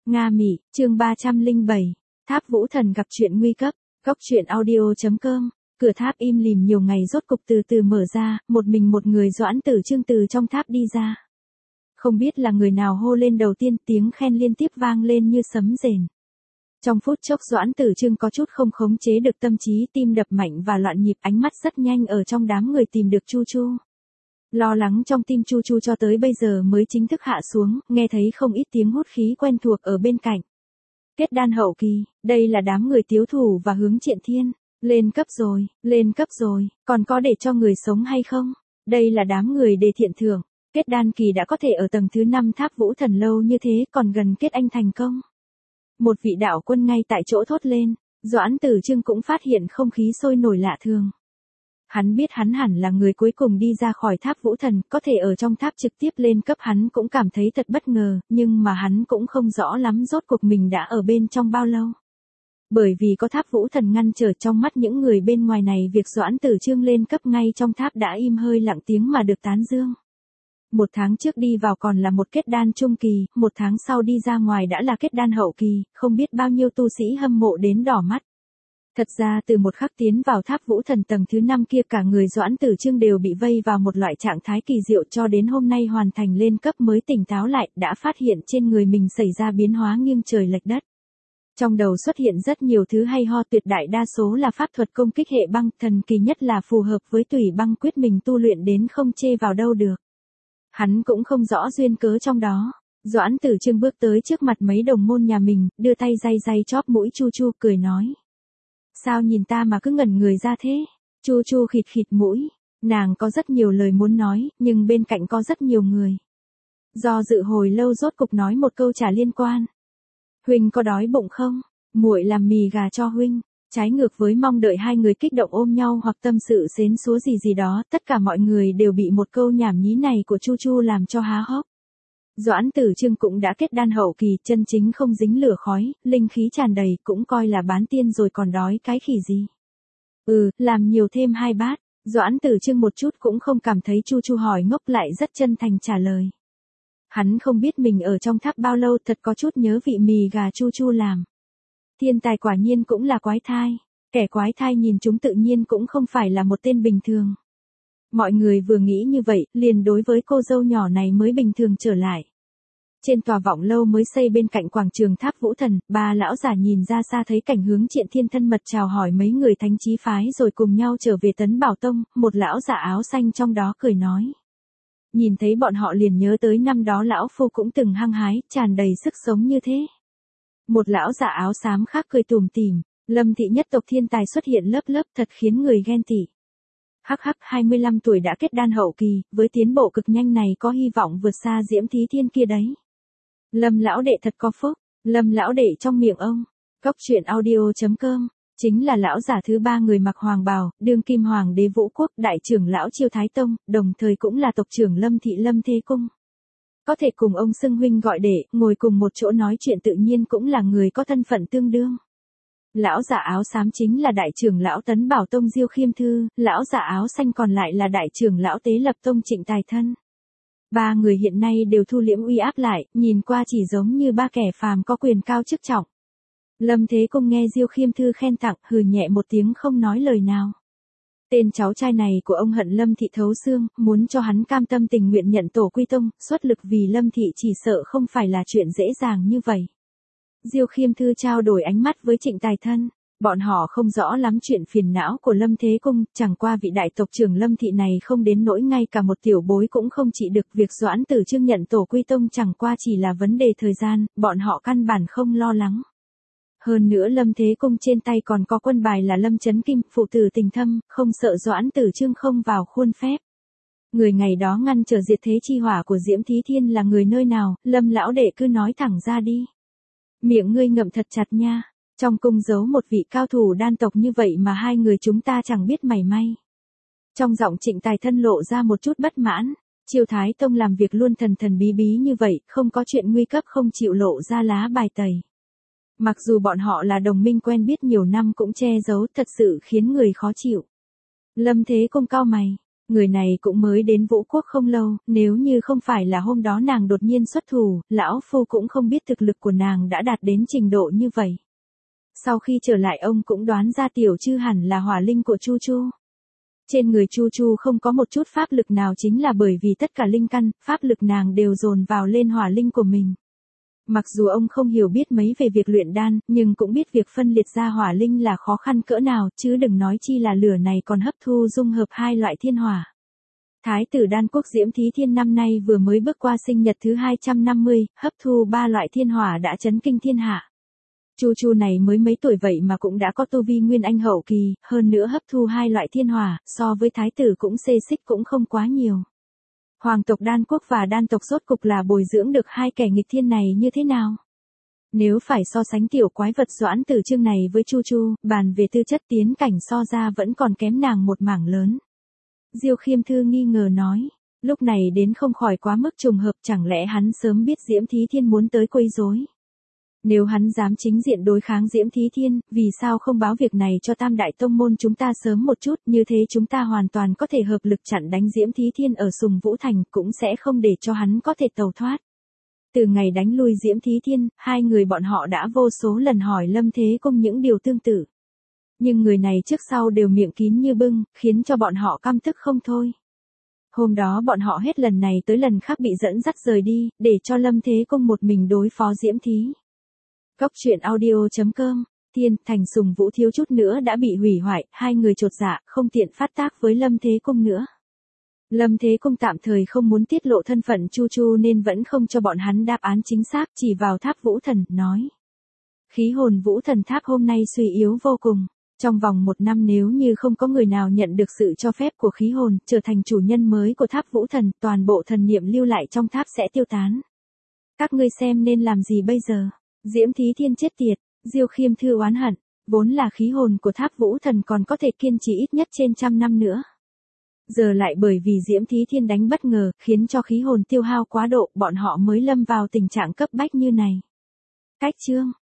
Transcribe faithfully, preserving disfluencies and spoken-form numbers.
Nga Mỹ, chương ba trăm lẻ bảy, Tháp Vũ Thần gặp chuyện nguy cấp, góc truyện audio.com, cửa tháp im lìm nhiều ngày rốt cục từ từ mở ra, một mình một người Doãn Tử Chương từ trong tháp đi ra. Không biết là người nào hô lên đầu tiên, tiếng khen liên tiếp vang lên như sấm rền. Trong phút chốc Doãn Tử Chương có chút không khống chế được tâm trí, tim đập mạnh và loạn nhịp, ánh mắt rất nhanh ở trong đám người tìm được Chu Chu. Lo lắng trong tim Chu Chu cho tới bây giờ mới chính thức hạ xuống, nghe thấy không ít tiếng hút khí quen thuộc ở bên cạnh. Kết đan hậu kỳ, đây là đám người Tiếu Thủ và Hướng Triện Thiên. Lên cấp rồi, lên cấp rồi, còn có để cho người sống hay không? Đây là đám người đề thiện thưởng. Kết đan kỳ đã có thể ở tầng thứ năm tháp Vũ Thần lâu như thế, còn gần kết anh thành công. Một vị đạo quân ngay tại chỗ thốt lên, Doãn Tử Chương cũng phát hiện không khí sôi nổi lạ thường. Hắn biết hắn hẳn là người cuối cùng đi ra khỏi tháp Vũ Thần, có thể ở trong tháp trực tiếp lên cấp hắn cũng cảm thấy thật bất ngờ, nhưng mà hắn cũng không rõ lắm rốt cuộc mình đã ở bên trong bao lâu. Bởi vì có tháp Vũ Thần ngăn trở, trong mắt những người bên ngoài này việc Doãn Tử Chương lên cấp ngay trong tháp đã im hơi lặng tiếng mà được tán dương. Một tháng trước đi vào còn là một kết đan trung kỳ, một tháng sau đi ra ngoài đã là kết đan hậu kỳ, không biết bao nhiêu tu sĩ hâm mộ đến đỏ mắt. Thật ra từ một khắc tiến vào tháp Vũ Thần tầng thứ năm kia, cả người Doãn Tử Chương đều bị vây vào một loại trạng thái kỳ diệu, cho đến hôm nay hoàn thành lên cấp mới tỉnh táo lại, đã phát hiện trên người mình xảy ra biến hóa nghiêng trời lệch đất. Trong đầu xuất hiện rất nhiều thứ hay ho, tuyệt đại đa số là pháp thuật công kích hệ băng, thần kỳ nhất là phù hợp với Tùy Băng Quyết mình tu luyện đến không chê vào đâu được. Hắn cũng không rõ duyên cớ trong đó. Doãn Tử Chương bước tới trước mặt mấy đồng môn nhà mình, đưa tay day day chóp mũi Chu Chu, cười nói. Sao nhìn ta mà cứ ngẩn người ra thế? Chu Chu khịt khịt mũi, nàng có rất nhiều lời muốn nói, nhưng bên cạnh có rất nhiều người. Do dự hồi lâu rốt cục nói một câu trả liên quan. Huynh có đói bụng không? Muội làm mì gà cho huynh. Trái ngược với mong đợi hai người kích động ôm nhau hoặc tâm sự xến xúa gì gì đó, tất cả mọi người đều bị một câu nhảm nhí này của Chu Chu làm cho há hốc. Doãn Tử Chương cũng đã kết đan hậu kỳ, chân chính không dính lửa khói, linh khí tràn đầy, cũng coi là bán tiên rồi còn đói cái khỉ gì. Ừ, làm nhiều thêm hai bát. Doãn Tử Chương một chút cũng không cảm thấy Chu Chu hỏi ngốc, lại rất chân thành trả lời. Hắn không biết mình ở trong tháp bao lâu, thật có chút nhớ vị mì gà Chu Chu làm. Thiên tài quả nhiên cũng là quái thai. Kẻ quái thai nhìn chúng tự nhiên cũng không phải là một tên bình thường. Mọi người vừa nghĩ như vậy, liền đối với cô dâu nhỏ này mới bình thường trở lại. Trên tòa vọng lâu mới xây bên cạnh quảng trường tháp Vũ Thần, ba lão giả nhìn ra xa thấy cảnh Hướng Triện Thiên thân mật chào hỏi mấy người thánh chí phái rồi cùng nhau trở về Tấn Bảo Tông, một lão giả áo xanh trong đó cười nói. Nhìn thấy bọn họ liền nhớ tới năm đó lão phu cũng từng hăng hái, tràn đầy sức sống như thế. Một lão giả áo xám khác cười tủm tỉm, Lâm thị nhất tộc thiên tài xuất hiện lớp lớp, thật khiến người ghen tị. Hắc hắc, hai mươi lăm tuổi đã kết đan hậu kỳ, với tiến bộ cực nhanh này có hy vọng vượt xa Diễm Thí Thiên kia đấy. Lâm lão đệ thật có phúc. Lâm lão đệ trong miệng ông, góc truyện audio.com, chính là lão giả thứ ba người mặc hoàng bào, đương kim hoàng đế Vũ Quốc, đại trưởng lão Chiêu Thái Tông, đồng thời cũng là tộc trưởng Lâm thị Lâm Thế Cung. Có thể cùng ông xưng huynh gọi đệ, ngồi cùng một chỗ nói chuyện tự nhiên cũng là người có thân phận tương đương. Lão giả áo xám chính là đại trưởng lão Tấn Bảo Tông Diêu Khiêm Thư, lão giả áo xanh còn lại là đại trưởng lão Tế Lập Tông Trịnh Tài Thân. Ba người hiện nay đều thu liễm uy áp lại, nhìn qua chỉ giống như ba kẻ phàm có quyền cao chức trọng. Lâm Thế Cung nghe Diêu Khiêm Thư khen tặng, hừ nhẹ một tiếng không nói lời nào. Tên cháu trai này của ông hận Lâm thị thấu xương, muốn cho hắn cam tâm tình nguyện nhận tổ quy tông, xuất lực vì Lâm thị chỉ sợ không phải là chuyện dễ dàng như vậy. Diêu Khiêm Thư trao đổi ánh mắt với Trịnh Tài Thân, bọn họ không rõ lắm chuyện phiền não của Lâm Thế Cung, chẳng qua vị đại tộc trưởng Lâm thị này không đến nỗi ngay cả một tiểu bối cũng không trị được, việc Doãn Tử Chương nhận tổ quy tông chẳng qua chỉ là vấn đề thời gian, bọn họ căn bản không lo lắng. Hơn nữa Lâm Thế Cung trên tay còn có quân bài là Lâm Chấn Kim, phụ tử tình thâm, không sợ Doãn Tử Chương không vào khuôn phép. Người ngày đó ngăn trở diệt thế chi hỏa của Diễm Thí Thiên là người nơi nào, Lâm lão đệ cứ nói thẳng ra đi. Miệng ngươi ngậm thật chặt nha, trong cung giấu một vị cao thủ đan tộc như vậy mà hai người chúng ta chẳng biết mảy may. Trong giọng Trịnh Tài Thân lộ ra một chút bất mãn, Chiêu Thái Tông làm việc luôn thần thần bí bí như vậy, không có chuyện nguy cấp không chịu lộ ra lá bài tẩy. Mặc dù bọn họ là đồng minh quen biết nhiều năm cũng che giấu, thật sự khiến người khó chịu. Lâm Thế Cung cau mày, Người này cũng mới đến Vũ Quốc không lâu, nếu như không phải là hôm đó nàng đột nhiên xuất thủ, lão phu cũng không biết thực lực của nàng đã đạt đến trình độ như vậy. Sau khi trở lại ông cũng đoán ra Tiểu Trư hẳn là hỏa linh của Chu Chu. Trên người Chu Chu không có một chút pháp lực nào chính là bởi vì tất cả linh căn, pháp lực nàng đều dồn vào lên hỏa linh của mình. Mặc dù ông không hiểu biết mấy về việc luyện đan, nhưng cũng biết việc phân liệt ra hỏa linh là khó khăn cỡ nào, chứ đừng nói chi là lửa này còn hấp thu dung hợp hai loại thiên hỏa. Thái tử Đan Quốc Diễm Thí Thiên năm nay vừa mới bước qua sinh nhật thứ hai trăm năm mươi, hấp thu ba loại thiên hỏa đã chấn kinh thiên hạ. Chu Chu này mới mấy tuổi vậy mà cũng đã có tu vi nguyên anh hậu kỳ, hơn nữa hấp thu hai loại thiên hỏa, so với thái tử cũng xê xích cũng không quá nhiều. Hoàng tộc Đan Quốc và Đan tộc rốt cục là bồi dưỡng được hai kẻ nghịch thiên này như thế nào? Nếu phải so sánh tiểu quái vật Doãn Tử Trương này với Chu Chu, bàn về tư chất tiến cảnh so ra vẫn còn kém nàng một mảng lớn. Diêu Khiêm Thư nghi ngờ nói, lúc này đến không khỏi quá mức trùng hợp, chẳng lẽ hắn sớm biết Diễm Thí Thiên muốn tới quấy rối? Nếu hắn dám chính diện đối kháng Diễm Thí Thiên, vì sao không báo việc này cho Tam Đại Tông Môn chúng ta sớm một chút, như thế chúng ta hoàn toàn có thể hợp lực chặn đánh Diễm Thí Thiên ở Sùng Vũ Thành, cũng sẽ không để cho hắn có thể tẩu thoát. Từ ngày đánh lui Diễm Thí Thiên, hai người bọn họ đã vô số lần hỏi Lâm Thế Công những điều tương tự. Nhưng người này trước sau đều miệng kín như bưng, khiến cho bọn họ căm tức không thôi. Hôm đó bọn họ hết lần này tới lần khác bị dẫn dắt rời đi, để cho Lâm Thế Công một mình đối phó Diễm Thí. Góc truyện audio chấm com, Thiên, Thành Sùng Vũ thiếu chút nữa đã bị hủy hoại, hai người chột dạ, không tiện phát tác với Lâm Thế Công nữa. Lâm Thế Công tạm thời không muốn tiết lộ thân phận Chu Chu nên vẫn không cho bọn hắn đáp án chính xác, chỉ vào tháp Vũ Thần, nói. Khí hồn Vũ Thần tháp hôm nay suy yếu vô cùng. Trong vòng một năm nếu như không có người nào nhận được sự cho phép của khí hồn, trở thành chủ nhân mới của tháp Vũ Thần, toàn bộ thần niệm lưu lại trong tháp sẽ tiêu tán. Các ngươi xem nên làm gì bây giờ? Diễm Thí Thiên chết tiệt, Diêu Khiêm Thư oán hận, vốn là khí hồn của tháp Vũ Thần còn có thể kiên trì ít nhất trên trăm năm nữa. Giờ lại bởi vì Diễm Thí Thiên đánh bất ngờ, khiến cho khí hồn tiêu hao quá độ, bọn họ mới lâm vào tình trạng cấp bách như này. Cách chương